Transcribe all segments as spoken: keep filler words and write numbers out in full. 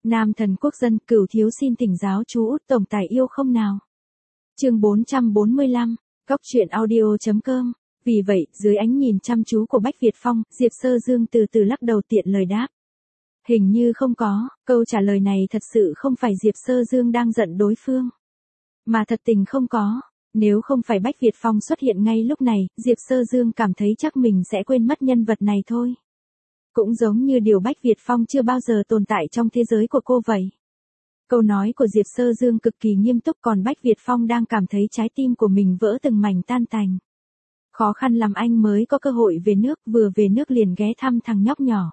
Nam thần quốc dân, Cửu thiếu xin thỉnh giáo chú Út tổng tài yêu không nào. Chương bốn trăm bốn mươi lăm, góc truyện audio chấm com. Vì vậy, dưới ánh nhìn chăm chú của Bách Việt Phong, Diệp Sơ Dương từ từ lắc đầu tiện lời đáp. Hình như không có, câu trả lời này thật sự không phải Diệp Sơ Dương đang giận đối phương. Mà thật tình không có, nếu không phải Bách Việt Phong xuất hiện ngay lúc này, Diệp Sơ Dương cảm thấy chắc mình sẽ quên mất nhân vật này thôi. Cũng giống như điều Bách Việt Phong chưa bao giờ tồn tại trong thế giới của cô vậy. Câu nói của Diệp Sơ Dương cực kỳ nghiêm túc, còn Bách Việt Phong đang cảm thấy trái tim của mình vỡ từng mảnh tan tành. Khó khăn lắm anh mới có cơ hội về nước, vừa về nước liền ghé thăm thằng nhóc nhỏ.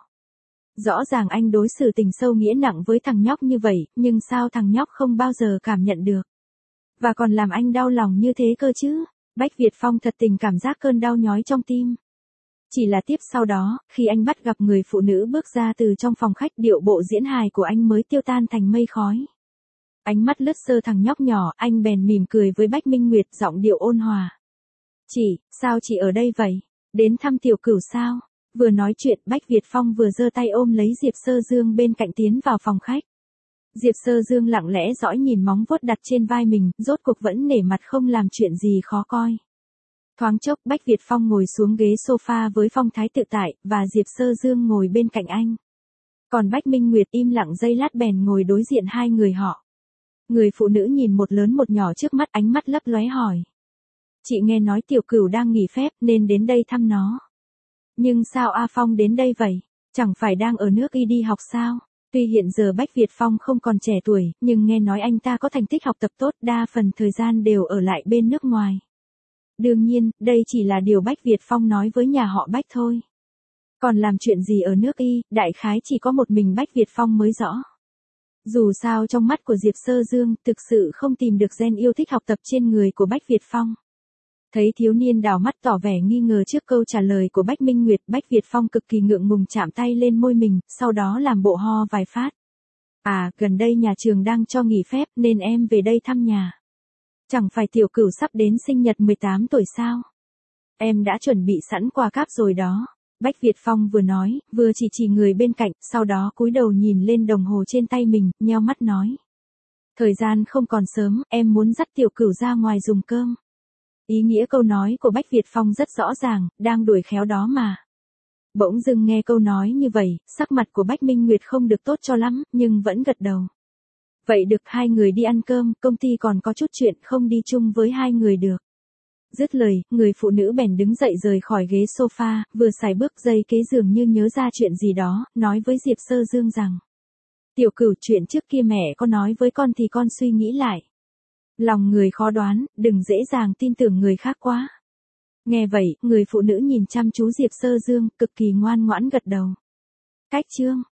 Rõ ràng anh đối xử tình sâu nghĩa nặng với thằng nhóc như vậy, nhưng sao thằng nhóc không bao giờ cảm nhận được. Và còn làm anh đau lòng như thế cơ chứ. Bách Việt Phong thật tình cảm giác cơn đau nhói trong tim. Chỉ là tiếp sau đó, khi anh bắt gặp người phụ nữ bước ra từ trong phòng khách, điệu bộ diễn hài của anh mới tiêu tan thành mây khói. Ánh mắt lướt sơ thằng nhóc nhỏ, anh bèn mỉm cười với Bách Minh Nguyệt, giọng điệu ôn hòa. Chị, sao chị ở đây vậy? Đến thăm tiểu cửu sao? Vừa nói chuyện, Bách Việt Phong vừa giơ tay ôm lấy Diệp Sơ Dương bên cạnh tiến vào phòng khách. Diệp Sơ Dương lặng lẽ dõi nhìn móng vuốt đặt trên vai mình, rốt cuộc vẫn nể mặt không làm chuyện gì khó coi. Thoáng chốc, Bách Việt Phong ngồi xuống ghế sofa với phong thái tự tại, và Diệp Sơ Dương ngồi bên cạnh anh. Còn Bách Minh Nguyệt im lặng giây lát bèn ngồi đối diện hai người họ. Người phụ nữ nhìn một lớn một nhỏ trước mắt, ánh mắt lấp lóe hỏi. Chị nghe nói tiểu cửu đang nghỉ phép nên đến đây thăm nó. Nhưng sao A Phong đến đây vậy? Chẳng phải đang ở nước Y đi học sao? Tuy hiện giờ Bách Việt Phong không còn trẻ tuổi, nhưng nghe nói anh ta có thành tích học tập tốt, đa phần thời gian đều ở lại bên nước ngoài. Đương nhiên, đây chỉ là điều Bách Việt Phong nói với nhà họ Bách thôi. Còn làm chuyện gì ở nước Y, đại khái chỉ có một mình Bách Việt Phong mới rõ. Dù sao trong mắt của Diệp Sơ Dương, thực sự không tìm được gen yêu thích học tập trên người của Bách Việt Phong. Thấy thiếu niên đảo mắt tỏ vẻ nghi ngờ trước câu trả lời của Bách Minh Nguyệt, Bách Việt Phong cực kỳ ngượng ngùng chạm tay lên môi mình, sau đó làm bộ ho vài phát. À, gần đây nhà trường đang cho nghỉ phép nên em về đây thăm nhà. Chẳng phải tiểu cửu sắp đến sinh nhật mười tám tuổi sao? Em đã chuẩn bị sẵn quà cáp rồi đó. Bách Việt Phong vừa nói, vừa chỉ chỉ người bên cạnh, sau đó cúi đầu nhìn lên đồng hồ trên tay mình, nheo mắt nói. Thời gian không còn sớm, em muốn dắt tiểu cửu ra ngoài dùng cơm. Ý nghĩa câu nói của Bách Việt Phong rất rõ ràng, đang đuổi khéo đó mà. Bỗng dưng nghe câu nói như vậy, sắc mặt của Bách Minh Nguyệt không được tốt cho lắm, nhưng vẫn gật đầu. Vậy được, hai người đi ăn cơm, công ty còn có chút chuyện, không đi chung với hai người được. Dứt lời, người phụ nữ bèn đứng dậy rời khỏi ghế sofa, vừa xài bước giây kế dường như nhớ ra chuyện gì đó, nói với Diệp Sơ Dương rằng. Tiểu cửu, chuyện trước kia mẹ có nói với con thì con suy nghĩ lại. Lòng người khó đoán, đừng dễ dàng tin tưởng người khác quá. Nghe vậy, người phụ nữ nhìn chăm chú Diệp Sơ Dương, cực kỳ ngoan ngoãn gật đầu. Cách chương.